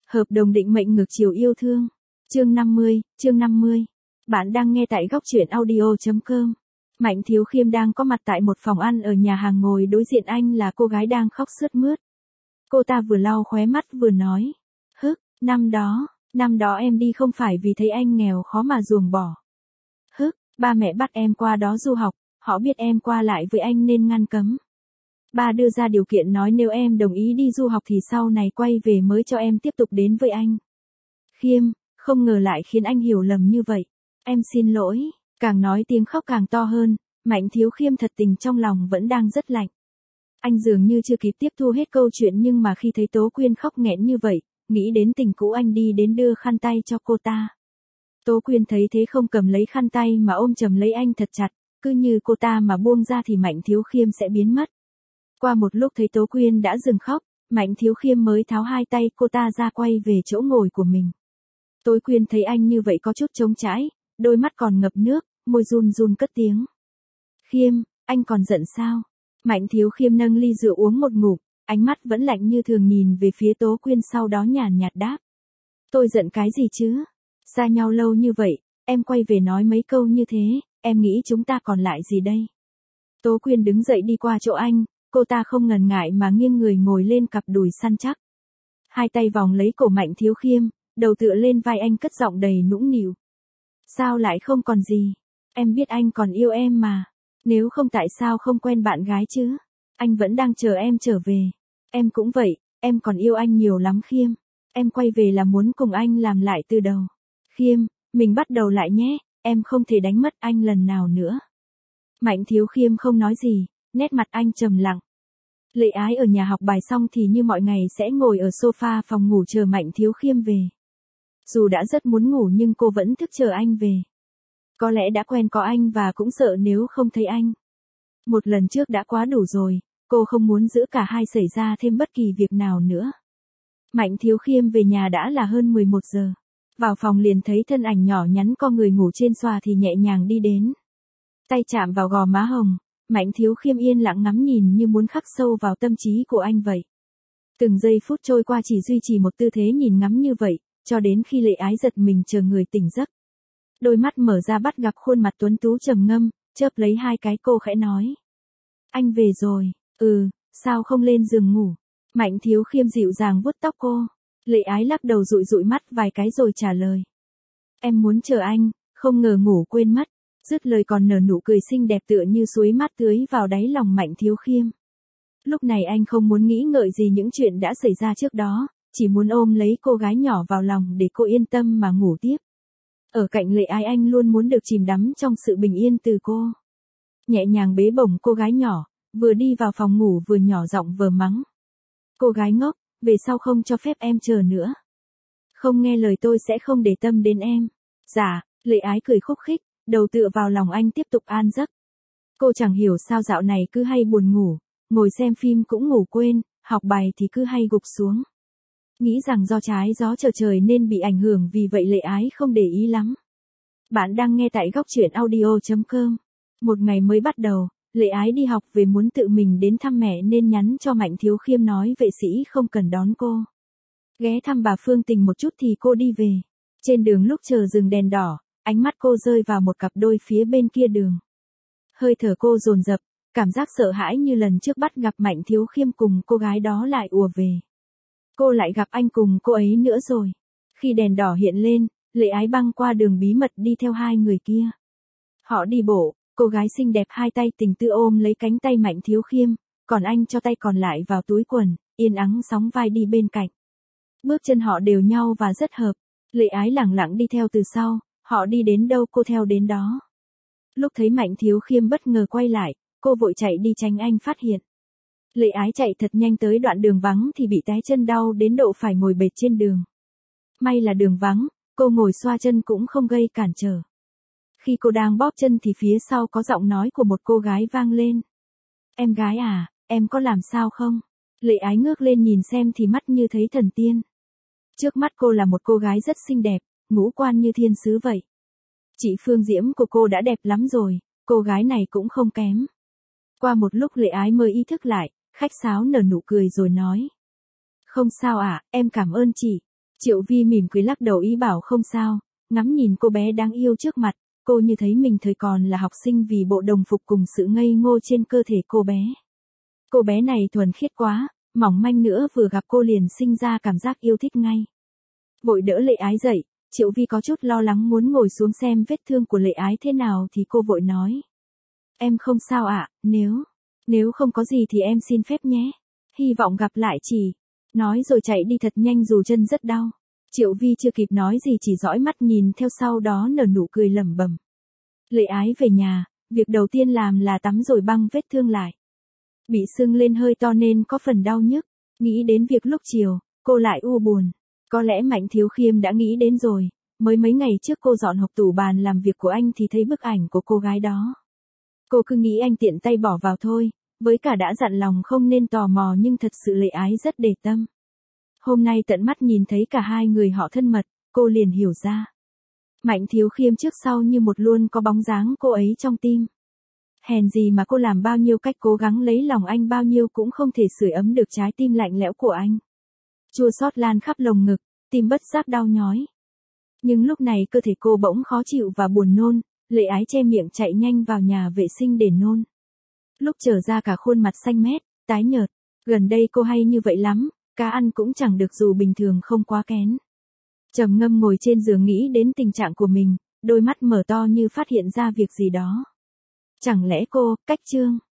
Hợp đồng định mệnh ngược chiều yêu thương. Chương 50. Bạn đang nghe tại góc truyện audio.com. Mạnh Thiếu Khiêm đang có mặt tại một phòng ăn ở nhà hàng, ngồi đối diện anh là cô gái đang khóc sướt mướt. Cô ta vừa lau khóe mắt vừa nói. Năm đó em đi không phải vì thấy anh nghèo khó mà ruồng bỏ. Ba mẹ bắt em qua đó du học, họ biết em qua lại với anh nên ngăn cấm. Ba đưa ra điều kiện nói nếu em đồng ý đi du học thì sau này quay về mới cho em tiếp tục đến với anh. Khiêm, không ngờ lại khiến anh hiểu lầm như vậy. Em xin lỗi. Càng nói tiếng khóc càng to hơn, Mạnh Thiếu Khiêm thật tình trong lòng vẫn đang rất lạnh. Anh dường như chưa kịp tiếp thu hết câu chuyện, nhưng mà khi thấy Tố Quyên khóc nghẹn như vậy, nghĩ đến tình cũ, anh đi đến đưa khăn tay cho cô ta. Tố Quyên thấy thế không cầm lấy khăn tay mà ôm chầm lấy anh thật chặt, cứ như cô ta mà buông ra thì Mạnh Thiếu Khiêm sẽ biến mất. Qua một lúc thấy Tố Quyên đã dừng khóc, Mạnh Thiếu Khiêm mới tháo hai tay cô ta ra, quay về chỗ ngồi của mình. Tố Quyên thấy anh như vậy có chút trống trải, đôi mắt còn ngập nước, môi run run cất tiếng. Khiêm, anh còn giận sao? Mạnh Thiếu Khiêm nâng ly rượu uống một ngụm, ánh mắt vẫn lạnh như thường nhìn về phía Tố Quyên, sau đó nhàn nhạt đáp. Tôi giận cái gì chứ? Xa nhau lâu như vậy, em quay về nói mấy câu như thế, em nghĩ chúng ta còn lại gì đây? Tố Quyên đứng dậy đi qua chỗ anh, cô ta không ngần ngại mà nghiêng người ngồi lên cặp đùi săn chắc. Hai tay vòng lấy cổ Mạnh Thiếu Khiêm, đầu tựa lên vai anh, cất giọng đầy nũng nịu. Sao lại không còn gì? Em biết anh còn yêu em mà. Nếu không tại sao không quen bạn gái chứ? Anh vẫn đang chờ em trở về. Em cũng vậy, em còn yêu anh nhiều lắm Khiêm. Em quay về là muốn cùng anh làm lại từ đầu. Khiêm, mình bắt đầu lại nhé, em không thể đánh mất anh lần nào nữa. Mạnh Thiếu Khiêm không nói gì, nét mặt anh trầm lặng. Lệ Ái ở nhà học bài xong thì như mọi ngày sẽ ngồi ở sofa phòng ngủ chờ Mạnh Thiếu Khiêm về. Dù đã rất muốn ngủ nhưng cô vẫn thức chờ anh về. Có lẽ đã quen có anh và cũng sợ nếu không thấy anh. Một lần trước đã quá đủ rồi, cô không muốn giữa cả hai xảy ra thêm bất kỳ việc nào nữa. Mạnh Thiếu Khiêm về nhà đã là hơn 11 giờ. Vào phòng liền thấy thân ảnh nhỏ nhắn co người ngủ trên xòa thì nhẹ nhàng đi đến. Tay chạm vào gò má hồng, Mạnh Thiếu Khiêm yên lặng ngắm nhìn như muốn khắc sâu vào tâm trí của anh vậy. Từng giây phút trôi qua chỉ duy trì một tư thế nhìn ngắm như vậy, cho đến khi Lệ Ái giật mình chờ người tỉnh giấc. Đôi mắt mở ra bắt gặp khuôn mặt tuấn tú trầm ngâm, chớp lấy hai cái, cô khẽ nói. Anh về rồi, sao không lên giường ngủ? Mạnh Thiếu Khiêm dịu dàng vuốt tóc cô. Lệ Ái lắc đầu dụi dụi mắt vài cái rồi trả lời. Em muốn chờ anh, không ngờ ngủ quên mất. Dứt lời còn nở nụ cười xinh đẹp tựa như suối mát tưới vào đáy lòng Mạnh Thiếu Khiêm. Lúc này anh không muốn nghĩ ngợi gì những chuyện đã xảy ra trước đó, chỉ muốn ôm lấy cô gái nhỏ vào lòng để cô yên tâm mà ngủ tiếp. Ở cạnh Lệ Ái anh luôn muốn được chìm đắm trong sự bình yên từ cô. Nhẹ nhàng bế bổng cô gái nhỏ, vừa đi vào phòng ngủ vừa nhỏ giọng vừa mắng. Cô gái ngốc, về sau không cho phép em chờ nữa. Không nghe lời tôi sẽ không để tâm đến em. Dạ, Lệ Ái cười khúc khích, đầu tựa vào lòng anh tiếp tục an giấc. Cô chẳng hiểu sao dạo này cứ hay buồn ngủ, ngồi xem phim cũng ngủ quên, học bài thì cứ hay gục xuống. Nghĩ rằng do trái gió trở trời nên bị ảnh hưởng, vì vậy Lệ Ái không để ý lắm. Bạn đang nghe tại góc truyện audio.com. Một ngày mới bắt đầu, Lệ Ái đi học về muốn tự mình đến thăm mẹ nên nhắn cho Mạnh Thiếu Khiêm nói vệ sĩ không cần đón cô. Ghé thăm bà Phương Tình một chút thì cô đi về. Trên đường lúc chờ dừng đèn đỏ, ánh mắt cô rơi vào một cặp đôi phía bên kia đường. Hơi thở cô dồn dập, cảm giác sợ hãi như lần trước bắt gặp Mạnh Thiếu Khiêm cùng cô gái đó lại ùa về. Cô lại gặp anh cùng cô ấy nữa rồi. Khi đèn đỏ hiện lên, Lệ Ái băng qua đường bí mật đi theo hai người kia. Họ đi bộ, cô gái xinh đẹp hai tay tình tư ôm lấy cánh tay Mạnh Thiếu Khiêm, còn anh cho tay còn lại vào túi quần, yên ắng sóng vai đi bên cạnh. Bước chân họ đều nhau và rất hợp. Lệ Ái lẳng lặng đi theo từ sau, họ đi đến đâu cô theo đến đó. Lúc thấy Mạnh Thiếu Khiêm bất ngờ quay lại, cô vội chạy đi tránh anh phát hiện. Lệ Ái chạy thật nhanh tới đoạn đường vắng thì bị té chân đau đến độ phải ngồi bệt trên đường. May là đường vắng, cô ngồi xoa chân cũng không gây cản trở. Khi cô đang bóp chân thì phía sau có giọng nói của một cô gái vang lên. Em gái à, em có làm sao không? Lệ Ái ngước lên nhìn xem thì mắt như thấy thần tiên. Trước mắt cô là một cô gái rất xinh đẹp, ngũ quan như thiên sứ vậy. Chị Phương Diễm của cô đã đẹp lắm rồi, cô gái này cũng không kém. Qua một lúc Lệ Ái mới ý thức lại, khách sáo nở nụ cười rồi nói. Không sao ạ, em cảm ơn chị. Triệu Vi mỉm cười lắc đầu ý bảo không sao, ngắm nhìn cô bé đáng yêu trước mặt, cô như thấy mình thời còn là học sinh vì bộ đồng phục cùng sự ngây ngô trên cơ thể cô bé. Cô bé này thuần khiết quá, mỏng manh nữa vừa gặp cô liền sinh ra cảm giác yêu thích ngay. Vội đỡ Lệ Ái dậy, Triệu Vi có chút lo lắng muốn ngồi xuống xem vết thương của Lệ Ái thế nào thì cô vội nói. Em không sao ạ, nếu không có gì thì em xin phép nhé. Hy vọng gặp lại chị. Nói rồi chạy đi thật nhanh dù chân rất đau. Triệu Vi chưa kịp nói gì chỉ dõi mắt nhìn theo sau đó nở nụ cười lẩm bẩm. Lệ Ái về nhà, việc đầu tiên làm là tắm rồi băng vết thương lại. Bị sưng lên hơi to nên có phần đau nhức. Nghĩ đến việc lúc chiều, cô lại u buồn. Có lẽ Mạnh Thiếu Khiêm đã nghĩ đến rồi. Mới mấy ngày trước cô dọn hộp tủ bàn làm việc của anh thì thấy bức ảnh của cô gái đó. Cô cứ nghĩ anh tiện tay bỏ vào thôi, với cả đã dặn lòng không nên tò mò nhưng thật sự Lệ Ái rất để tâm. Hôm nay tận mắt nhìn thấy cả hai người họ thân mật, cô liền hiểu ra. Mạnh Thiếu Khiêm trước sau như một luôn có bóng dáng cô ấy trong tim. Hèn gì mà cô làm bao nhiêu cách cố gắng lấy lòng anh bao nhiêu cũng không thể sưởi ấm được trái tim lạnh lẽo của anh. Chua xót lan khắp lồng ngực, tim bất giác đau nhói. Nhưng lúc này cơ thể cô bỗng khó chịu và buồn nôn, Lệ Ái che miệng chạy nhanh vào nhà vệ sinh để nôn. Lúc trở ra cả khuôn mặt xanh mét, tái nhợt, gần đây cô hay như vậy lắm, cá ăn cũng chẳng được dù bình thường không quá kén. Trầm ngâm ngồi trên giường nghĩ đến tình trạng của mình, đôi mắt mở to như phát hiện ra việc gì đó. Chẳng lẽ cô, Cách Trương,